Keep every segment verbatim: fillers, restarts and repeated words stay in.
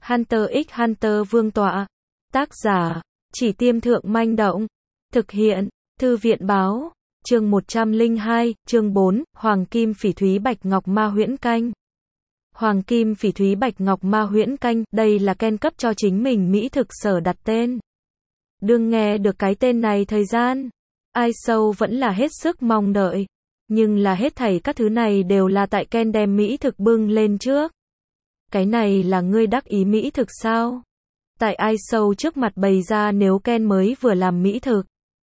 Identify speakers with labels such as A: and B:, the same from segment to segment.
A: Hunter x Hunter Vương tọa. Tác giả, Chỉ Tiêm Thượng Manh Động. Thực hiện, Thư viện Báo. Chương một trăm lẻ hai, chương bốn, Hoàng Kim Phỉ Thúy Bạch Ngọc Ma Huyễn Canh. Hoàng Kim Phỉ Thúy Bạch Ngọc Ma Huyễn Canh, đây là Ken cấp cho chính mình mỹ thực sở đặt tên. Đương nghe được cái tên này thời gian, ai sâu vẫn là hết sức mong đợi. Nhưng là hết thảy các thứ này đều là tại Ken đem mỹ thực bưng lên trước. Cái này là ngươi đắc ý mỹ thực sao? Tại ai sâu trước mặt bày ra nếu Ken mới vừa làm mỹ thực.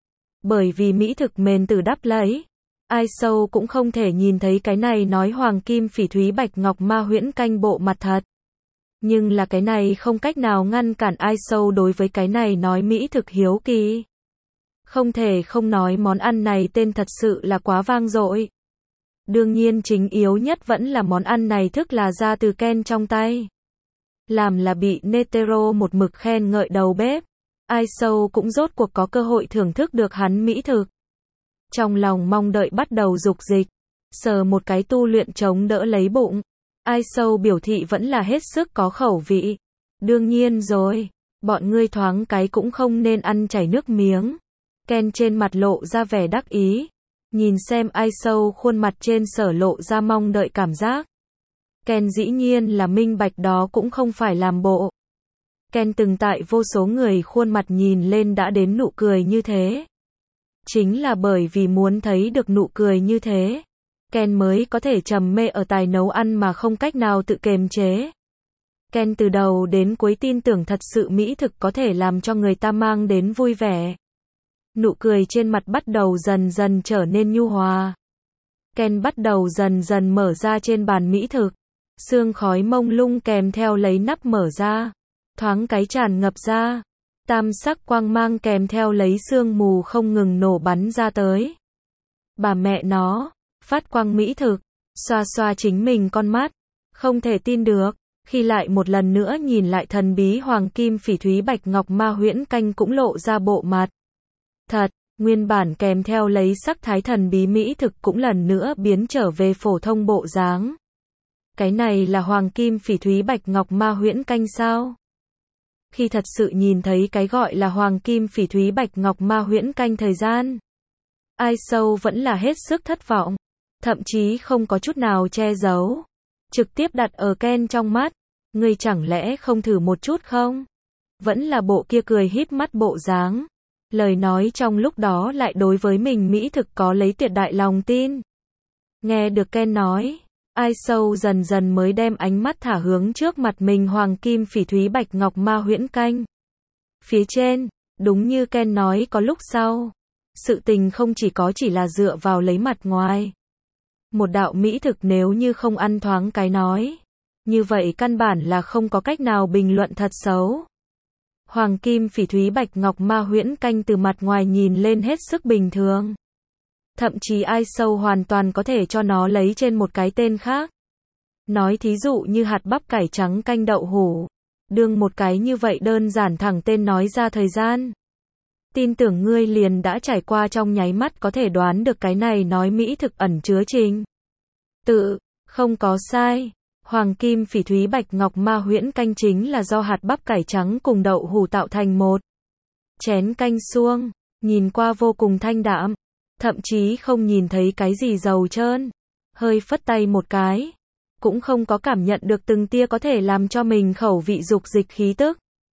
A: Bởi vì mỹ thực mền từ đắp lấy, ai sâu cũng không thể nhìn thấy cái này nói Hoàng Kim Phỉ Thúy Bạch Ngọc Ma Huyễn Canh bộ mặt thật. Nhưng là cái này không cách nào ngăn cản ai sâu đối với cái này nói mỹ thực hiếu kỳ. Không thể không nói món ăn này tên thật sự là quá vang dội. Đương nhiên chính yếu nhất vẫn là món ăn này thức là ra từ Ken trong tay. Làm là bị Netero một mực khen ngợi đầu bếp. Ai sâu cũng rốt cuộc có cơ hội thưởng thức được hắn mỹ thực. Trong lòng mong đợi bắt đầu dục dịch. Sờ một cái tu luyện chống đỡ lấy bụng. Ai sâu biểu thị vẫn là hết sức có khẩu vị. Đương nhiên rồi, bọn ngươi thoáng cái cũng không nên ăn chảy nước miếng. Ken trên mặt lộ ra vẻ đắc ý. Nhìn xem ai sâu khuôn mặt trên sở lộ ra mong đợi cảm giác. Ken dĩ nhiên là minh bạch đó cũng không phải làm bộ. Ken từng tại vô số người khuôn mặt nhìn lên đã đến nụ cười như thế. Chính là bởi vì muốn thấy được nụ cười như thế, Ken mới có thể trầm mê ở tài nấu ăn mà không cách nào tự kiềm chế. Ken từ đầu đến cuối tin tưởng thật sự mỹ thực có thể làm cho người ta mang đến vui vẻ. Nụ cười trên mặt bắt đầu dần dần trở nên nhu hòa. Ken bắt đầu dần dần mở ra trên bàn mỹ thực. Sương khói mông lung kèm theo lấy nắp mở ra. Thoáng cái tràn ngập ra. Tam sắc quang mang kèm theo lấy sương mù không ngừng nổ bắn ra tới. Bà mẹ nó, phát quang mỹ thực, xoa xoa chính mình con mắt. Không thể tin được, khi lại một lần nữa nhìn lại thần bí Hoàng Kim Phỉ Thúy Bạch Ngọc Ma Huyễn Canh cũng lộ ra bộ mặt. Thật, nguyên bản kèm theo lấy sắc thái thần bí mỹ thực cũng lần nữa biến trở về phổ thông bộ dáng. Cái này là Hoàng Kim Phỉ Thúy Bạch Ngọc Ma Huyễn Canh sao? Khi thật sự nhìn thấy cái gọi là Hoàng Kim Phỉ Thúy Bạch Ngọc Ma Huyễn Canh thời gian, ai sâu vẫn là hết sức thất vọng, thậm chí không có chút nào che giấu, trực tiếp đặt ở Ken trong mắt. Ngươi chẳng lẽ không thử một chút không? Vẫn là bộ kia cười híp mắt bộ dáng. Lời nói trong lúc đó lại đối với mình mỹ thực có lấy tuyệt đại lòng tin. Nghe được Ken nói, ai sâu dần dần mới đem ánh mắt thả hướng trước mặt mình Hoàng Kim Phỉ Thúy Bạch Ngọc Ma Huyễn Canh. Phía trên, đúng như Ken nói có lúc sau, sự tình không chỉ có chỉ là dựa vào lấy mặt ngoài. Một đạo mỹ thực nếu như không ăn thoáng cái nói, như vậy căn bản là không có cách nào bình luận thật xấu. Hoàng Kim Phỉ Thúy Bạch Ngọc Ma Huyễn Canh từ mặt ngoài nhìn lên hết sức bình thường. Thậm chí ai sâu hoàn toàn có thể cho nó lấy trên một cái tên khác. Nói thí dụ như hạt bắp cải trắng canh đậu hũ. Đương một cái như vậy đơn giản thẳng tên nói ra thời gian. Tin tưởng ngươi liền đã trải qua trong nháy mắt có thể đoán được cái này nói mỹ thực ẩn chứa trình. Tự, không có sai. Hoàng Kim Phỉ Thúy Bạch Ngọc Ma Huyễn Canh chính là do hạt bắp cải trắng cùng đậu hũ tạo thành một chén canh suông, nhìn qua vô cùng thanh đạm, thậm chí không nhìn thấy cái gì dầu trơn. Hơi phất tay một cái, cũng không có cảm nhận được từng tia có thể làm cho mình khẩu vị dục dịch khí tức.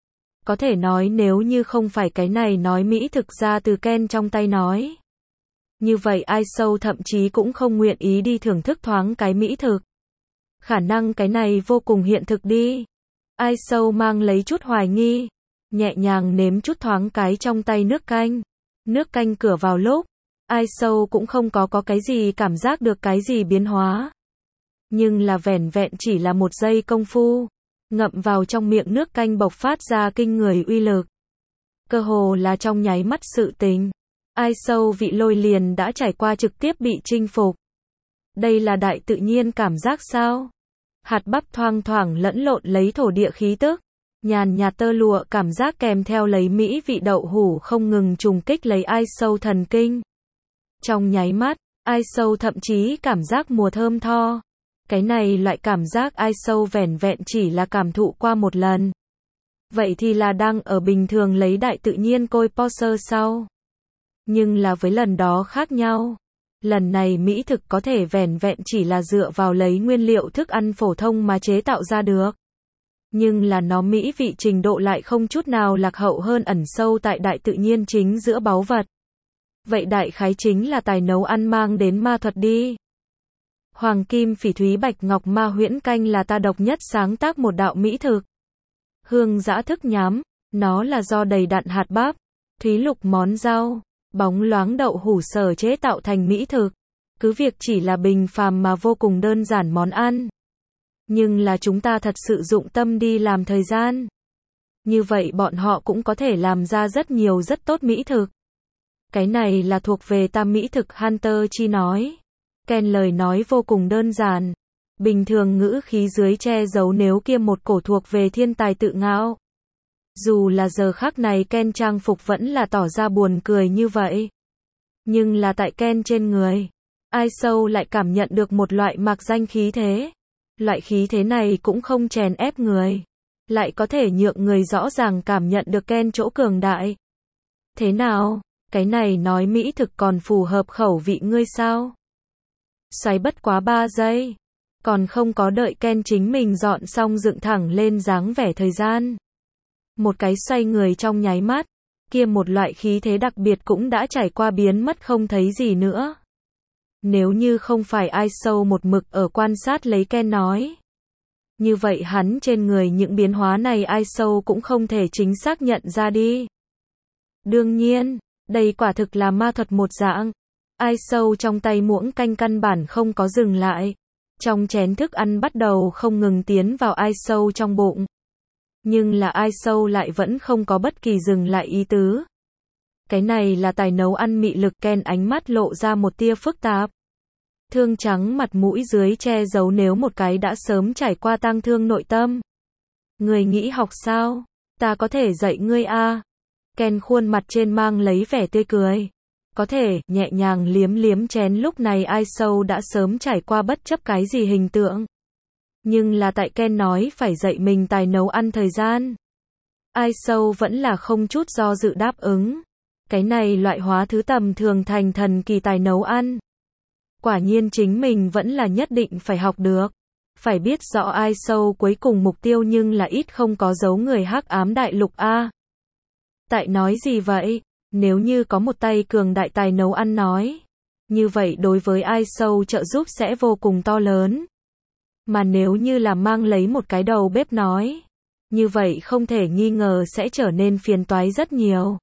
A: Có thể nói nếu như không phải cái này nói mỹ thực ra từ Ken trong tay nói, như vậy ai sâu thậm chí cũng không nguyện ý đi thưởng thức thoáng cái mỹ thực. Khả năng cái này vô cùng hiện thực đi. Ai sâu mang lấy chút hoài nghi, nhẹ nhàng nếm chút thoáng cái trong tay nước canh. Nước canh cửa vào lúc, ai sâu cũng không có có cái gì cảm giác được cái gì biến hóa. Nhưng là vẻn vẹn chỉ là một giây công phu, ngậm vào trong miệng nước canh bộc phát ra kinh người uy lực. Cơ hồ là trong nháy mắt sự tình, ai sâu vị lôi liền đã trải qua trực tiếp bị chinh phục. Đây là đại tự nhiên cảm giác sao? Hạt bắp thoang thoảng lẫn lộn lấy thổ địa khí tức, nhàn nhạt tơ lụa cảm giác kèm theo lấy mỹ vị đậu hũ không ngừng trùng kích lấy ai sâu thần kinh. Trong nháy mắt, ai sâu thậm chí cảm giác mùa thơm tho. Cái này loại cảm giác ai sâu vẻn vẹn chỉ là cảm thụ qua một lần. Vậy thì là đang ở bình thường lấy đại tự nhiên côi Porsche sau. Nhưng là với lần đó khác nhau. Lần này mỹ thực có thể vẻn vẹn chỉ là dựa vào lấy nguyên liệu thức ăn phổ thông mà chế tạo ra được. Nhưng là nó mỹ vị trình độ lại không chút nào lạc hậu hơn ẩn sâu tại đại tự nhiên chính giữa báu vật. Vậy đại khái chính là tài nấu ăn mang đến ma thuật đi. Hoàng kim phỉ thúy bạch ngọc ma huyễn canh là ta độc nhất sáng tác một đạo mỹ thực. Hương dã thức nhám, nó là do đầy đặn hạt bắp, thúy lục món rau, bóng loáng đậu hủ sở chế tạo thành mỹ thực. Cứ việc chỉ là bình phàm mà vô cùng đơn giản món ăn. Nhưng là chúng ta thật sự dụng tâm đi làm thời gian. Như vậy bọn họ cũng có thể làm ra rất nhiều rất tốt mỹ thực. Cái này là thuộc về ta mỹ thực Hunter chi nói. Ken lời nói vô cùng đơn giản. Bình thường ngữ khí dưới che giấu nếu kia một cổ thuộc về thiên tài tự ngạo. Dù là giờ khắc này Ken trang phục vẫn là tỏ ra buồn cười như vậy. Nhưng là tại Ken trên người, ai sâu lại cảm nhận được một loại mạc danh khí thế. Loại khí thế này cũng không chèn ép người. Lại có thể nhượng người rõ ràng cảm nhận được Ken chỗ cường đại. Thế nào? Cái này nói mỹ thực còn phù hợp khẩu vị ngươi sao? Xoáy bất quá ba giây. Còn không có đợi Ken chính mình dọn xong dựng thẳng lên dáng vẻ thời gian. Một cái xoay người trong nháy mắt. Kia một loại khí thế đặc biệt cũng đã trải qua biến mất không thấy gì nữa. Nếu như không phải ai sâu một mực ở quan sát lấy Ken nói. Như vậy hắn trên người những biến hóa này ai sâu cũng không thể chính xác nhận ra đi. Đương nhiên, đây quả thực là ma thuật một dạng. Ai sâu trong tay muỗng canh căn bản không có dừng lại. Trong chén thức ăn bắt đầu không ngừng tiến vào ai sâu trong bụng. Nhưng là ai sâu lại vẫn không có bất kỳ dừng lại ý tứ. Cái này là tài nấu ăn mị lực. Ken ánh mắt lộ ra một tia phức tạp. Thương trắng mặt mũi dưới che giấu nếu một cái đã sớm trải qua tang thương nội tâm. Người nghĩ học sao? Ta có thể dạy ngươi a. Ken khuôn mặt trên mang lấy vẻ tươi cười. Có thể, nhẹ nhàng liếm liếm chén lúc này ai sâu đã sớm trải qua bất chấp cái gì hình tượng. Nhưng là tại Ken nói phải dạy mình tài nấu ăn thời gian. Ai sâu vẫn là không chút do dự đáp ứng. Cái này loại hóa thứ tầm thường thành thần kỳ tài nấu ăn. Quả nhiên chính mình vẫn là nhất định phải học được. Phải biết rõ ai sâu cuối cùng mục tiêu nhưng là ít không có giấu người hắc ám đại lục a. Tại nói gì vậy? Nếu như có một tay cường đại tài nấu ăn nói. Như vậy đối với ai sâu trợ giúp sẽ vô cùng to lớn. Mà nếu như là mang lấy một cái đầu bếp nói. Như vậy không thể nghi ngờ sẽ trở nên phiền toái rất nhiều.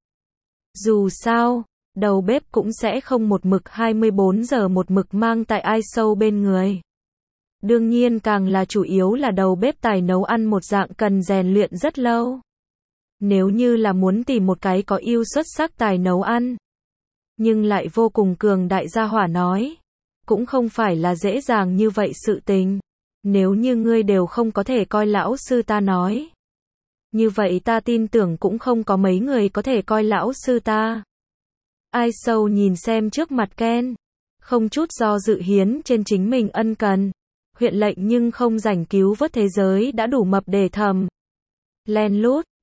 A: Dù sao, đầu bếp cũng sẽ không một mực hai mươi bốn giờ một mực mang tại ai sâu bên người. Đương nhiên càng là chủ yếu là đầu bếp tài nấu ăn một dạng cần rèn luyện rất lâu. Nếu như là muốn tìm một cái có ưu xuất sắc tài nấu ăn, nhưng lại vô cùng cường đại gia hỏa nói, cũng không phải là dễ dàng như vậy sự tình. Nếu như ngươi đều không có thể coi lão sư ta nói, như vậy ta tin tưởng cũng không có mấy người có thể coi lão sư ta. Ai sâu nhìn xem trước mặt Ken, không chút do dự hiến trên chính mình ân cần, huyện lệnh nhưng không rảnh cứu vớt thế giới đã đủ mập để thầm. Len lút,